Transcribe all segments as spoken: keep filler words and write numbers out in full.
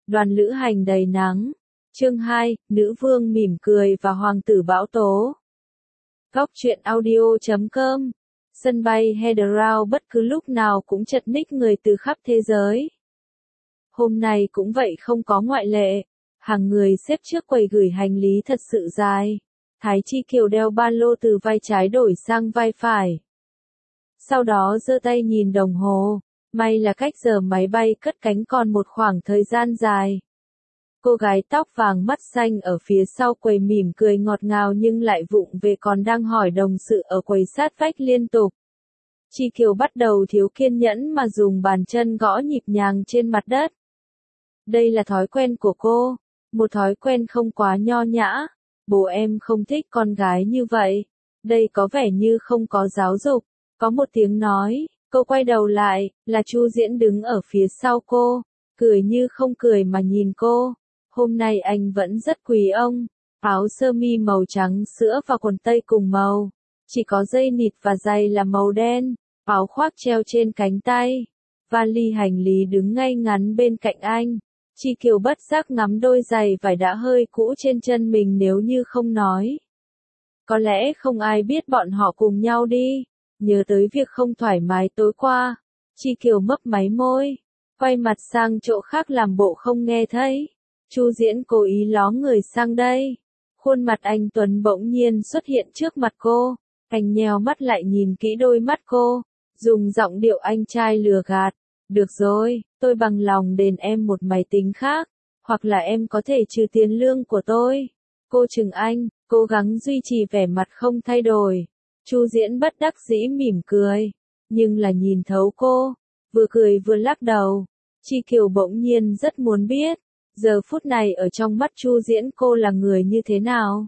Đoàn lữ hành đầy nắng. Chương hai, nữ vương mỉm cười và hoàng tử bão tố. Góc truyện audio chấm com. Sân bay Heathrow bất cứ lúc nào cũng chật ních người từ khắp thế giới. Hôm nay cũng vậy, không có ngoại lệ. Hàng người xếp trước quầy gửi hành lý thật sự dài. Thái Chi Kiều đeo ba lô từ vai trái đổi sang vai phải. Sau đó giơ tay nhìn đồng hồ. May là cách giờ máy bay cất cánh còn một khoảng thời gian dài. Cô gái tóc vàng mắt xanh ở phía sau quầy mỉm cười ngọt ngào nhưng lại vụng về còn đang hỏi đồng sự ở quầy sát vách liên tục. Chi Kiều bắt đầu thiếu kiên nhẫn mà dùng bàn chân gõ nhịp nhàng trên mặt đất. Đây là thói quen của cô, một thói quen không quá nho nhã. Bố em không thích con gái như vậy. Đây có vẻ như không có giáo dục. Có một tiếng nói, cô quay đầu lại, là Chu Diễn đứng ở phía sau cô, cười như không cười mà nhìn cô. Hôm nay anh vẫn rất quý ông, áo sơ mi màu trắng sữa và quần tây cùng màu, chỉ có dây nịt và giày là màu đen, áo khoác treo trên cánh tay, vali hành lý đứng ngay ngắn bên cạnh anh. Chi Kiều bất giác ngắm đôi giày vải đã hơi cũ trên chân mình nếu như không nói. Có lẽ không ai biết bọn họ cùng nhau đi. Nhớ tới việc không thoải mái tối qua, Chi Kiều mấp máy môi, quay mặt sang chỗ khác làm bộ không nghe thấy. Chu Diễn cố ý ló người sang đây. Khuôn mặt anh tuấn bỗng nhiên xuất hiện trước mặt cô. Anh nheo mắt lại nhìn kỹ đôi mắt cô, dùng giọng điệu anh trai lừa gạt. Được rồi, tôi bằng lòng đền em một máy tính khác, hoặc là em có thể trừ tiền lương của tôi. Cô chừng anh, cố gắng duy trì vẻ mặt không thay đổi. Chu Diễn bất đắc dĩ mỉm cười, nhưng là nhìn thấu cô, vừa cười vừa lắc đầu. Chi Kiều bỗng nhiên rất muốn biết, giờ phút này ở trong mắt Chu Diễn cô là người như thế nào?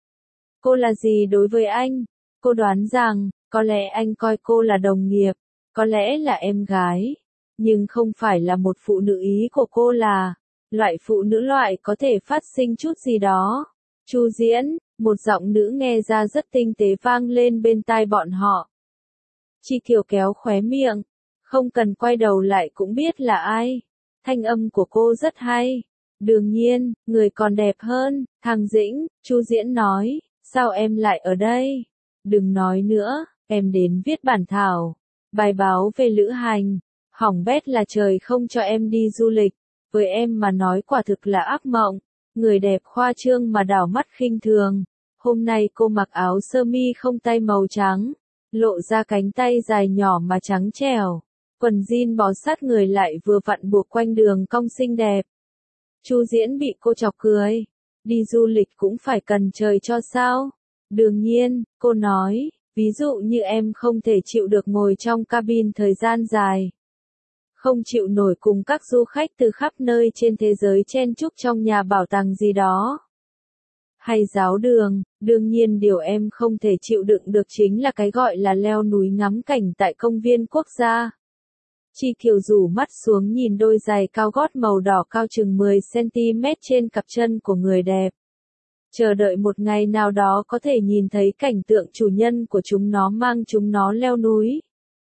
Cô là gì đối với anh? Cô đoán rằng, có lẽ anh coi cô là đồng nghiệp, có lẽ là em gái, nhưng không phải là một phụ nữ. Ý của cô là, loại phụ nữ loại có thể phát sinh chút gì đó. Chu Diễn, một giọng nữ nghe ra rất tinh tế vang lên bên tai bọn họ. Chi Kiều kéo khóe miệng, không cần quay đầu lại cũng biết là ai. Thanh âm của cô rất hay. Đương nhiên, người còn đẹp hơn, thằng Dĩnh. Chu Diễn nói, sao em lại ở đây? Đừng nói nữa, em đến viết bản thảo, bài báo về lữ hành. Hỏng bét là trời không cho em đi du lịch. Với em mà nói quả thực là ác mộng. Người đẹp khoa trương mà đảo mắt khinh thường. Hôm nay cô mặc áo sơ mi không tay màu trắng, lộ ra cánh tay dài nhỏ mà trắng trẻo. Quần jean bó sát người lại vừa vặn buộc quanh đường cong xinh đẹp. Chu Diễn bị cô chọc cười. Đi du lịch cũng phải cần trời cho sao? Đương nhiên, cô nói, ví dụ như em không thể chịu được ngồi trong cabin thời gian dài. Không chịu nổi cùng các du khách từ khắp nơi trên thế giới chen chúc trong nhà bảo tàng gì đó. Hay giáo đường, đương nhiên điều em không thể chịu đựng được chính là cái gọi là leo núi ngắm cảnh tại công viên quốc gia. Chi Kiều rủ mắt xuống nhìn đôi giày cao gót màu đỏ cao chừng mười xăng-ti-mét trên cặp chân của người đẹp. Chờ đợi một ngày nào đó có thể nhìn thấy cảnh tượng chủ nhân của chúng nó mang chúng nó leo núi.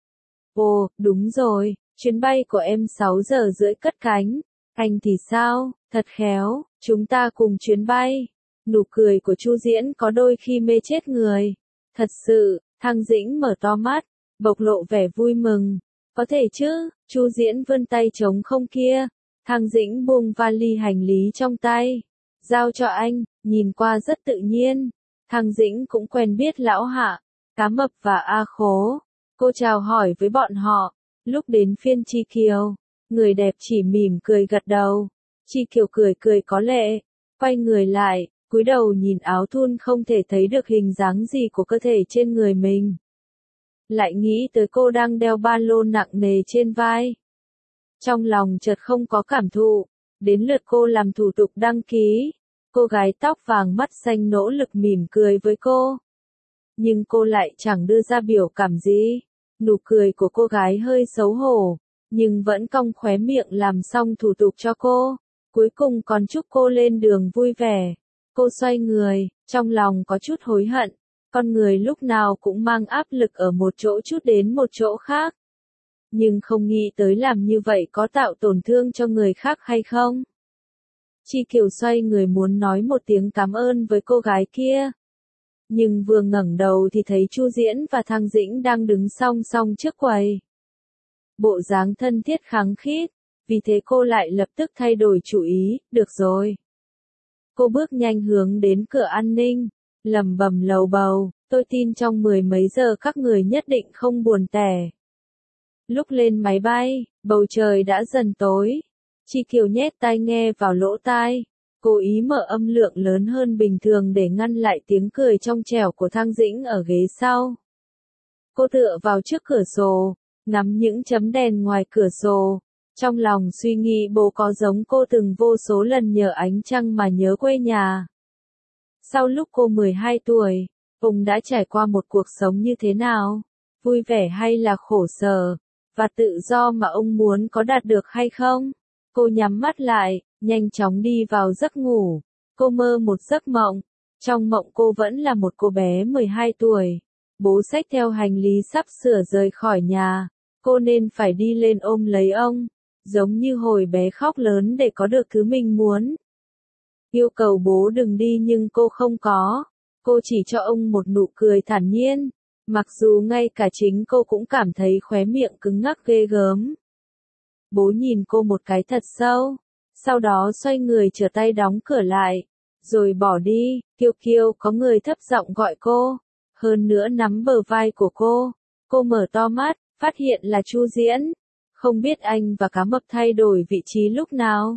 Ồ, đúng rồi, chuyến bay của em sáu giờ rưỡi cất cánh. Anh thì sao? Thật khéo, chúng ta cùng chuyến bay. Nụ cười của Chu Diễn có đôi khi mê chết người. Thật sự, thằng Dĩnh mở to mắt, bộc lộ vẻ vui mừng. Có thể chứ? Chu Diễn vươn tay trống không kia. Thằng Dĩnh buông vali hành lý trong tay, giao cho anh, nhìn qua rất tự nhiên. Thằng Dĩnh cũng quen biết Lão Hạ, Cá Mập và A Khố. Cô chào hỏi với bọn họ. Lúc đến phiên Chi Kiều, người đẹp chỉ mỉm cười gật đầu. Chi Kiều cười cười có lệ, quay người lại, cúi đầu nhìn áo thun không thể thấy được hình dáng gì của cơ thể trên người mình. Lại nghĩ tới cô đang đeo ba lô nặng nề trên vai. Trong lòng chợt không có cảm thụ. Đến lượt cô làm thủ tục đăng ký. Cô gái tóc vàng mắt xanh nỗ lực mỉm cười với cô. Nhưng cô lại chẳng đưa ra biểu cảm gì. Nụ cười của cô gái hơi xấu hổ, nhưng vẫn cong khóe miệng làm xong thủ tục cho cô. Cuối cùng còn chúc cô lên đường vui vẻ. Cô xoay người, trong lòng có chút hối hận. Con người lúc nào cũng mang áp lực ở một chỗ chút đến một chỗ khác. Nhưng không nghĩ tới làm như vậy có tạo tổn thương cho người khác hay không. Chi Kiều xoay người muốn nói một tiếng cảm ơn với cô gái kia. Nhưng vừa ngẩng đầu thì thấy Chu Diễn và Thang Dĩnh đang đứng song song trước quầy. Bộ dáng thân thiết khăng khít, vì thế cô lại lập tức thay đổi chủ ý, được rồi. Cô bước nhanh hướng đến cửa an ninh, lẩm bẩm lầu bầu, tôi tin trong mười mấy giờ các người nhất định không buồn tẻ. Lúc lên máy bay, bầu trời đã dần tối. Chi Kiều nhét tai nghe vào lỗ tai, cố ý mở âm lượng lớn hơn bình thường để ngăn lại tiếng cười trong trẻo của Thang Dĩnh ở ghế sau. Cô tựa vào trước cửa sổ, ngắm những chấm đèn ngoài cửa sổ, trong lòng suy nghĩ bố có giống cô từng vô số lần nhờ ánh trăng mà nhớ quê nhà. Sau lúc cô mười hai tuổi, ông đã trải qua một cuộc sống như thế nào? Vui vẻ hay là khổ sở? Và tự do mà ông muốn có đạt được hay không? Cô nhắm mắt lại, nhanh chóng đi vào giấc ngủ. Cô mơ một giấc mộng. Trong mộng cô vẫn là một cô bé mười hai tuổi. Bố xách theo hành lý sắp sửa rời khỏi nhà. Cô nên phải đi lên ôm lấy ông. Giống như hồi bé khóc lớn để có được thứ mình muốn. Yêu cầu bố đừng đi nhưng cô không có. Cô chỉ cho ông một nụ cười thản nhiên. Mặc dù ngay cả chính cô cũng cảm thấy khóe miệng cứng ngắc ghê gớm. Bố nhìn cô một cái thật sâu. Sau đó xoay người trở tay đóng cửa lại. Rồi bỏ đi. Kiều Kiều có người thấp giọng gọi cô. Hơn nữa nắm bờ vai của cô. Cô mở to mắt, phát hiện là Chu Diễn. Không biết anh và cá mập thay đổi vị trí lúc nào.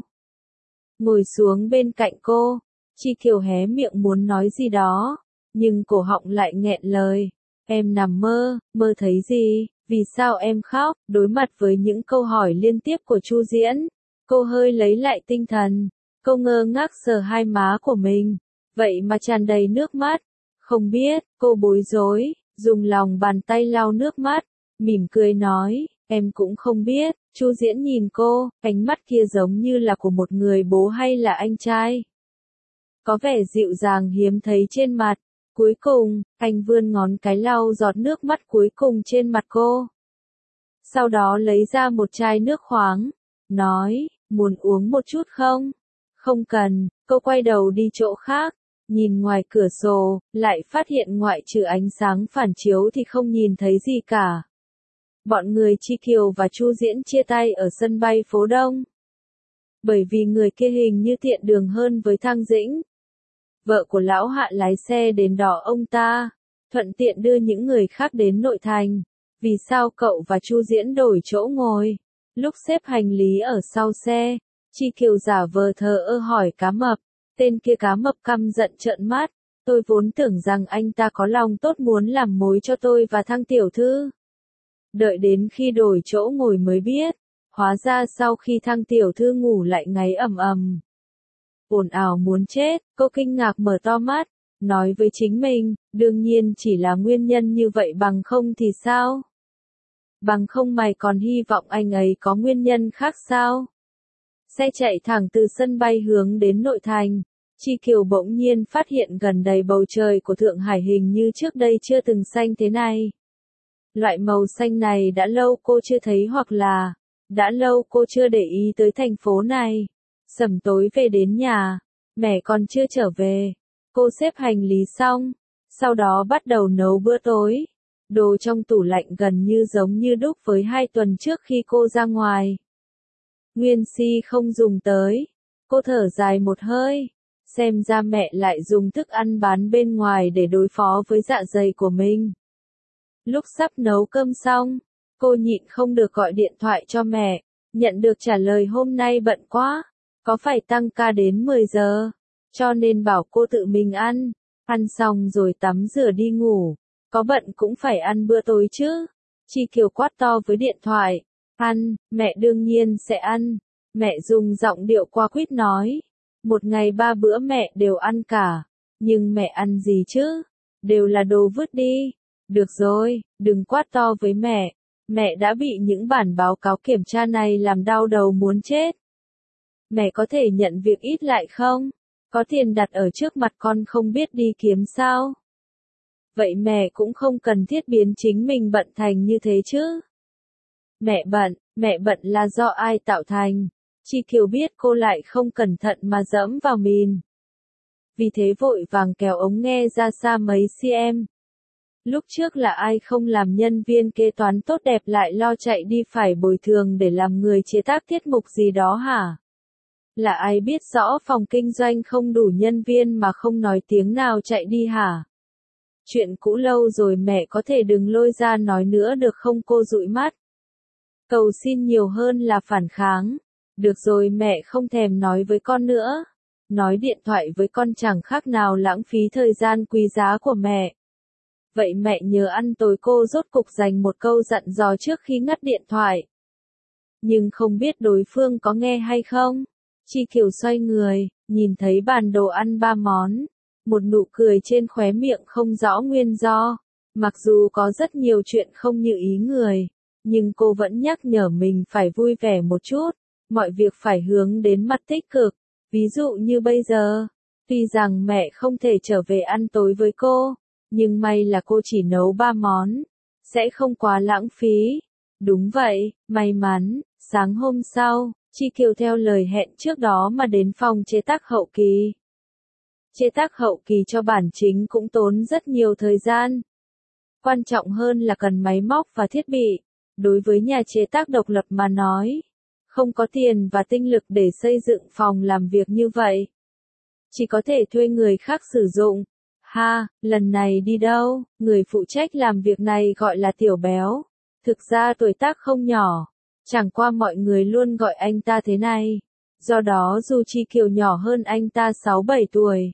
Ngồi xuống bên cạnh cô. Chi Kiều hé miệng muốn nói gì đó. Nhưng cổ họng lại nghẹn lời. Em nằm mơ, mơ thấy gì, vì sao em khóc? Đối mặt với những câu hỏi liên tiếp của Chu Diễn, cô hơi lấy lại tinh thần. Cô ngơ ngác sờ hai má của mình, vậy mà tràn đầy nước mắt. Không biết, cô bối rối, dùng lòng bàn tay lau nước mắt, mỉm cười nói, em cũng không biết. Chu Diễn nhìn cô, ánh mắt kia giống như là của một người bố hay là anh trai. Có vẻ dịu dàng hiếm thấy trên mặt. Cuối cùng, anh vươn ngón cái lau giọt nước mắt cuối cùng trên mặt cô. Sau đó lấy ra một chai nước khoáng, nói, muốn uống một chút không? Không cần, cô quay đầu đi chỗ khác, nhìn ngoài cửa sổ, lại phát hiện ngoại trừ ánh sáng phản chiếu thì không nhìn thấy gì cả. Bọn người Chi Kiều và Chu Diễn chia tay ở sân bay phố Đông. Bởi vì người kia hình như tiện đường hơn với Thang Dĩnh. Vợ của lão Hạ lái xe đến đón ông ta, thuận tiện đưa những người khác đến nội thành. Vì sao cậu và Chu Diễn đổi chỗ ngồi? Lúc xếp hành lý ở sau xe, Chi Kiều giả vờ thờ ơ hỏi cá mập. Tên kia cá mập căm giận trợn mắt. Tôi vốn tưởng rằng anh ta có lòng tốt muốn làm mối cho tôi và Thang tiểu thư. Đợi đến khi đổi chỗ ngồi mới biết. Hóa ra sau khi Thang tiểu thư ngủ lại ngáy ầm ầm. Ồn ào muốn chết, cô kinh ngạc mở to mắt, nói với chính mình, đương nhiên chỉ là nguyên nhân như vậy bằng không thì sao? Bằng không mày còn hy vọng anh ấy có nguyên nhân khác sao? Xe chạy thẳng từ sân bay hướng đến nội thành. Chi Kiều bỗng nhiên phát hiện gần đây bầu trời của Thượng Hải hình như trước đây chưa từng xanh thế này. Loại màu xanh này đã lâu cô chưa thấy hoặc là đã lâu cô chưa để ý tới thành phố này. Sẩm tối về đến nhà, mẹ còn chưa trở về. Cô xếp hành lý xong, sau đó bắt đầu nấu bữa tối. Đồ trong tủ lạnh gần như giống như đúc với hai tuần trước khi cô ra ngoài. Nguyên si không dùng tới. Cô thở dài một hơi. Xem ra mẹ lại dùng thức ăn bán bên ngoài để đối phó với dạ dày của mình. Lúc sắp nấu cơm xong, cô nhịn không được gọi điện thoại cho mẹ. Nhận được trả lời hôm nay bận quá. Có phải tăng ca đến mười giờ, cho nên bảo cô tự mình ăn, ăn xong rồi tắm rửa đi ngủ, có bận cũng phải ăn bữa tối chứ. Chi Kiều quát to với điện thoại, ăn, mẹ đương nhiên sẽ ăn. Mẹ dùng giọng điệu qua quýt nói, một ngày ba bữa mẹ đều ăn cả, nhưng mẹ ăn gì chứ, đều là đồ vứt đi. Được rồi, đừng quát to với mẹ, mẹ đã bị những bản báo cáo kiểm tra này làm đau đầu muốn chết. Mẹ có thể nhận việc ít lại không? Có tiền đặt ở trước mặt con không biết đi kiếm sao? Vậy mẹ cũng không cần thiết biến chính mình bận thành như thế chứ. Mẹ bận, mẹ bận là do ai tạo thành? Chi Kiều biết cô lại không cẩn thận mà dẫm vào mìn. Vì thế vội vàng kéo ống nghe ra xa mấy cm. Lúc trước là ai không làm nhân viên kế toán tốt đẹp lại lo chạy đi phải bồi thường để làm người chế tác tiết mục gì đó hả? Là ai biết rõ phòng kinh doanh không đủ nhân viên mà không nói tiếng nào chạy đi hả? Chuyện cũ lâu rồi mẹ có thể đừng lôi ra nói nữa được không cô dụi mắt. Cầu xin nhiều hơn là phản kháng. Được rồi mẹ không thèm nói với con nữa. Nói điện thoại với con chẳng khác nào lãng phí thời gian quý giá của mẹ. Vậy mẹ nhớ ăn tối cô rốt cục dành một câu dặn dò trước khi ngắt điện thoại. Nhưng không biết đối phương có nghe hay không. Chi Kiều xoay người, nhìn thấy bàn đồ ăn ba món. Một nụ cười trên khóe miệng không rõ nguyên do. Mặc dù có rất nhiều chuyện không như ý người. Nhưng cô vẫn nhắc nhở mình phải vui vẻ một chút. Mọi việc phải hướng đến mặt tích cực. Ví dụ như bây giờ. Tuy rằng mẹ không thể trở về ăn tối với cô. Nhưng may là cô chỉ nấu ba món. Sẽ không quá lãng phí. Đúng vậy, may mắn. Sáng hôm sau, Chi Kiều theo lời hẹn trước đó mà đến phòng chế tác hậu kỳ. Chế tác hậu kỳ cho bản chính cũng tốn rất nhiều thời gian. Quan trọng hơn là cần máy móc và thiết bị. Đối với nhà chế tác độc lập mà nói, không có tiền và tinh lực để xây dựng phòng làm việc như vậy. Chỉ có thể thuê người khác sử dụng. Ha, lần này đi đâu? Người phụ trách làm việc này gọi là Tiểu Béo. Thực ra tuổi tác không nhỏ. Chẳng qua mọi người luôn gọi anh ta thế này. Do đó dù Chi Kiều nhỏ hơn anh ta sáu bảy tuổi.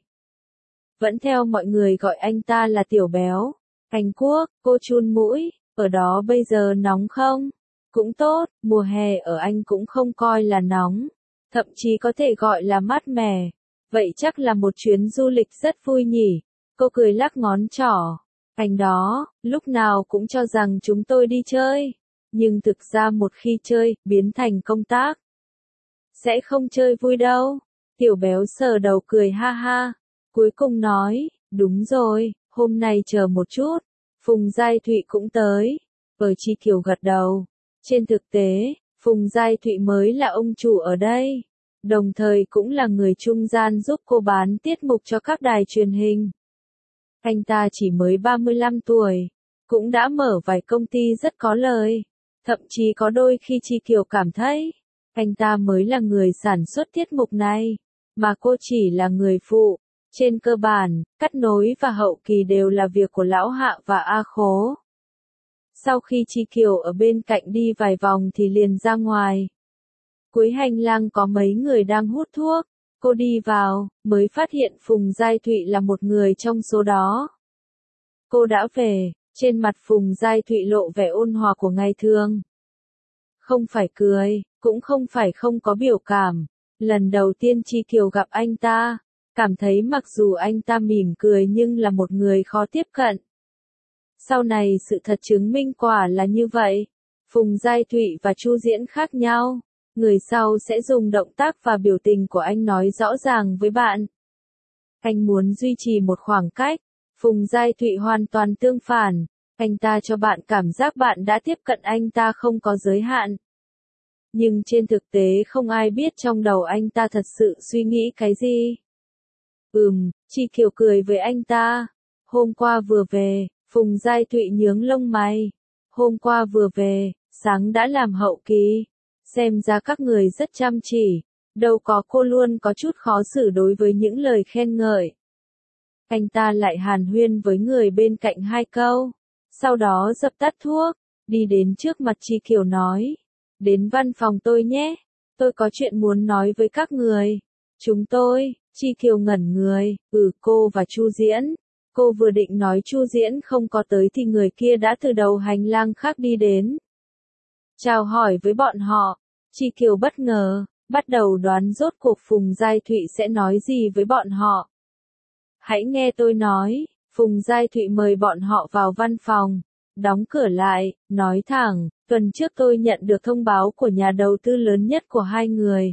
Vẫn theo mọi người gọi anh ta là Tiểu Béo. Anh Quốc, cô chun mũi, ở đó bây giờ nóng không? Cũng tốt, mùa hè ở Anh cũng không coi là nóng. Thậm chí có thể gọi là mát mẻ. Vậy chắc là một chuyến du lịch rất vui nhỉ? Cô cười lắc ngón trỏ. Anh đó, lúc nào cũng cho rằng chúng tôi đi chơi. Nhưng thực ra một khi chơi, biến thành công tác. Sẽ không chơi vui đâu. Tiểu Béo sờ đầu cười ha ha. Cuối cùng nói, đúng rồi, hôm nay chờ một chút. Phùng Giai Thụy cũng tới. Ở Chi Kiều gật đầu. Trên thực tế, Phùng Giai Thụy mới là ông chủ ở đây. Đồng thời cũng là người trung gian giúp cô bán tiết mục cho các đài truyền hình. Anh ta chỉ mới ba mươi lăm tuổi. Cũng đã mở vài công ty rất có lời. Thậm chí có đôi khi Chi Kiều cảm thấy, anh ta mới là người sản xuất tiết mục này. Mà cô chỉ là người phụ. Trên cơ bản, cắt nối và hậu kỳ đều là việc của Lão Hạ và A Khố. Sau khi Chi Kiều ở bên cạnh đi vài vòng thì liền ra ngoài. Cuối hành lang có mấy người đang hút thuốc. Cô đi vào, mới phát hiện Phùng Giai Thụy là một người trong số đó. Cô đã về, trên mặt Phùng Giai Thụy lộ vẻ ôn hòa của ngày thường. Không phải cười, cũng không phải không có biểu cảm. Lần đầu tiên Chi Kiều gặp anh ta, cảm thấy mặc dù anh ta mỉm cười nhưng là một người khó tiếp cận. Sau này sự thật chứng minh quả là như vậy. Phùng Giai Thụy và Chu Diễn khác nhau. Người sau sẽ dùng động tác và biểu tình của anh nói rõ ràng với bạn. Anh muốn duy trì một khoảng cách. Phùng Giai Thụy hoàn toàn tương phản. Anh ta cho bạn cảm giác bạn đã tiếp cận anh ta không có giới hạn. Nhưng trên thực tế không ai biết trong đầu anh ta thật sự suy nghĩ cái gì. Ừm, Chi Kiều cười với anh ta. Hôm qua vừa về, Phùng Giai Thụy nhướng lông mày. Hôm qua vừa về, sáng đã làm hậu kỳ. Xem ra các người rất chăm chỉ. Đâu có cô luôn có chút khó xử đối với những lời khen ngợi. Anh ta lại hàn huyên với người bên cạnh hai câu. Sau đó dập tắt thuốc. Đi đến trước mặt Chi Kiều nói. Đến văn phòng tôi nhé. Tôi có chuyện muốn nói với các người. Chúng tôi, Chi Kiều ngẩn người. Ừ cô và Chu Diễn. Cô vừa định nói Chu Diễn không có tới thì người kia đã từ đầu hành lang khác đi đến. Chào hỏi với bọn họ. Chi Kiều bất ngờ, bắt đầu đoán rốt cuộc Phùng Giai Thụy sẽ nói gì với bọn họ. Hãy nghe tôi nói, Phùng Giai Thụy mời bọn họ vào văn phòng, đóng cửa lại, nói thẳng, tuần trước tôi nhận được thông báo của nhà đầu tư lớn nhất của hai người.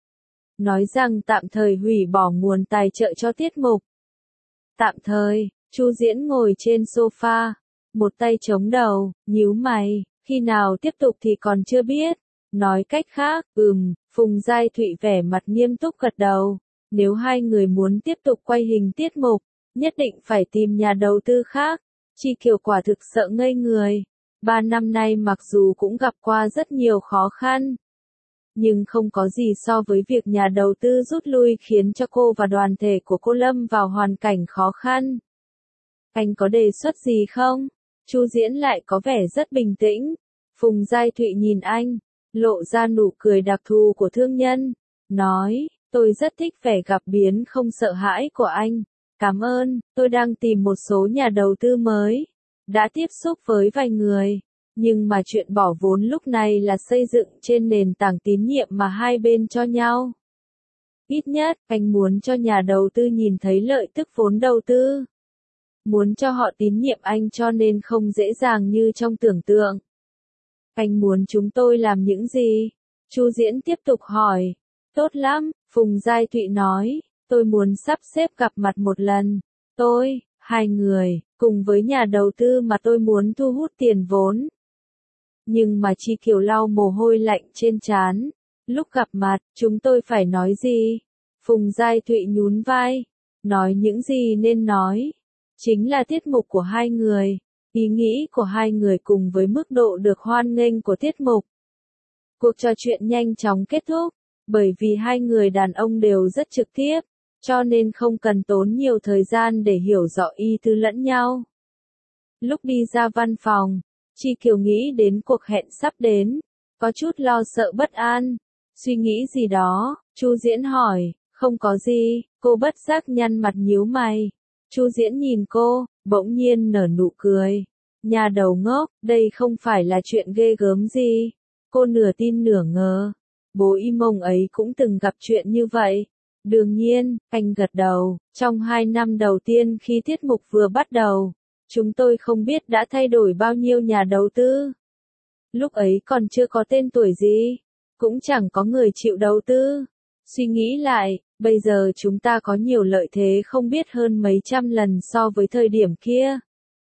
Nói rằng tạm thời hủy bỏ nguồn tài trợ cho tiết mục. Tạm thời, Chu Diễn ngồi trên sofa, một tay chống đầu, nhíu mày, khi nào tiếp tục thì còn chưa biết, Nói cách khác, ừm, Phùng Giai Thụy vẻ mặt nghiêm túc gật đầu. Nếu hai người muốn tiếp tục quay hình tiết mục, nhất định phải tìm nhà đầu tư khác. Chi Kiều quả thực sợ ngây người. Ba năm nay mặc dù cũng gặp qua rất nhiều khó khăn, nhưng không có gì so với việc nhà đầu tư rút lui khiến cho cô và đoàn thể của cô lâm vào hoàn cảnh khó khăn. Anh có đề xuất gì không? Chu Diễn lại có vẻ rất bình tĩnh. Phùng Giai Thụy nhìn anh, lộ ra nụ cười đặc thù của thương nhân, nói, tôi rất thích vẻ gặp biến không sợ hãi của anh. Cảm ơn, tôi đang tìm một số nhà đầu tư mới. Đã tiếp xúc với vài người, nhưng mà chuyện bỏ vốn lúc này là xây dựng trên nền tảng tín nhiệm mà hai bên cho nhau. Ít nhất, anh muốn cho nhà đầu tư nhìn thấy lợi tức vốn đầu tư. Muốn cho họ tín nhiệm anh cho nên không dễ dàng như trong tưởng tượng. Anh muốn chúng tôi làm những gì? Chu Diễn tiếp tục hỏi. Tốt lắm, Phùng Giai Thụy nói, tôi muốn sắp xếp gặp mặt một lần. Tôi, hai người, cùng với nhà đầu tư mà tôi muốn thu hút tiền vốn. Nhưng mà Chi Kiều lau mồ hôi lạnh trên trán. Lúc gặp mặt, chúng tôi phải nói gì? Phùng Giai Thụy nhún vai. Nói những gì nên nói. Chính là tiết mục của hai người, ý nghĩ của hai người cùng với mức độ được hoan nghênh của tiết mục. Cuộc trò chuyện nhanh chóng kết thúc, bởi vì hai người đàn ông đều rất trực tiếp, cho nên không cần tốn nhiều thời gian để hiểu rõ ý tứ lẫn nhau. Lúc đi ra văn phòng, Chi Kiều nghĩ đến cuộc hẹn sắp đến, có chút lo sợ bất an. Suy nghĩ gì đó, Chu Diễn hỏi, không có gì, cô bất giác nhăn mặt nhíu mày. Chu Diễn nhìn cô, bỗng nhiên nở nụ cười. Nhà đầu ngốc, đây không phải là chuyện ghê gớm gì. Cô nửa tin nửa ngờ. Bố Y Mông ấy cũng từng gặp chuyện như vậy. Đương nhiên, anh gật đầu. Trong hai năm đầu tiên khi tiết mục vừa bắt đầu, chúng tôi không biết đã thay đổi bao nhiêu nhà đầu tư. Lúc ấy còn chưa có tên tuổi gì, cũng chẳng có người chịu đầu tư. Suy nghĩ lại, bây giờ chúng ta có nhiều lợi thế không biết hơn mấy trăm lần so với thời điểm kia.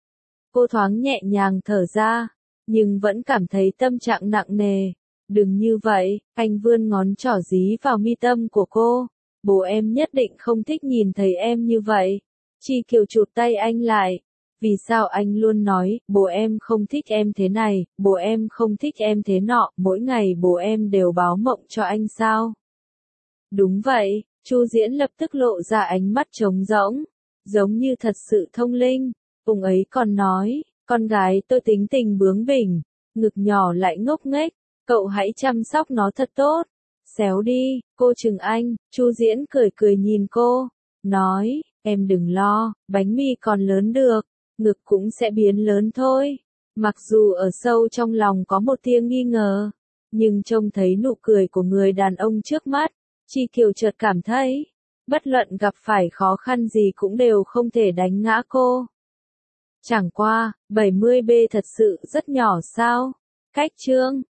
Cô thoáng nhẹ nhàng thở ra, nhưng vẫn cảm thấy tâm trạng nặng nề. Đừng như vậy, anh vươn ngón trỏ dí vào mi tâm của cô. Bố em nhất định không thích nhìn thấy em như vậy. Chi Kiều chụp tay anh lại. Vì sao anh luôn nói, bố em không thích em thế này, bố em không thích em thế nọ, mỗi ngày bố em đều báo mộng cho anh sao? Đúng vậy, Chu Diễn lập tức lộ ra ánh mắt trống rỗng, giống như thật sự thông linh. Ông ấy còn nói, con gái tôi tính tình bướng bỉnh, ngực nhỏ lại ngốc nghếch, cậu hãy chăm sóc nó thật tốt. Xéo đi, cô chừng anh. Chu Diễn cười cười nhìn cô, nói, em đừng lo, bánh mì còn lớn được, ngực cũng sẽ biến lớn thôi. Mặc dù ở sâu trong lòng có một tia nghi ngờ, nhưng trông thấy nụ cười của người đàn ông trước mắt, Chi Kiều chợt cảm thấy, bất luận gặp phải khó khăn gì cũng đều không thể đánh ngã cô. Chẳng qua, bảy mươi B thật sự rất nhỏ sao? Cách chương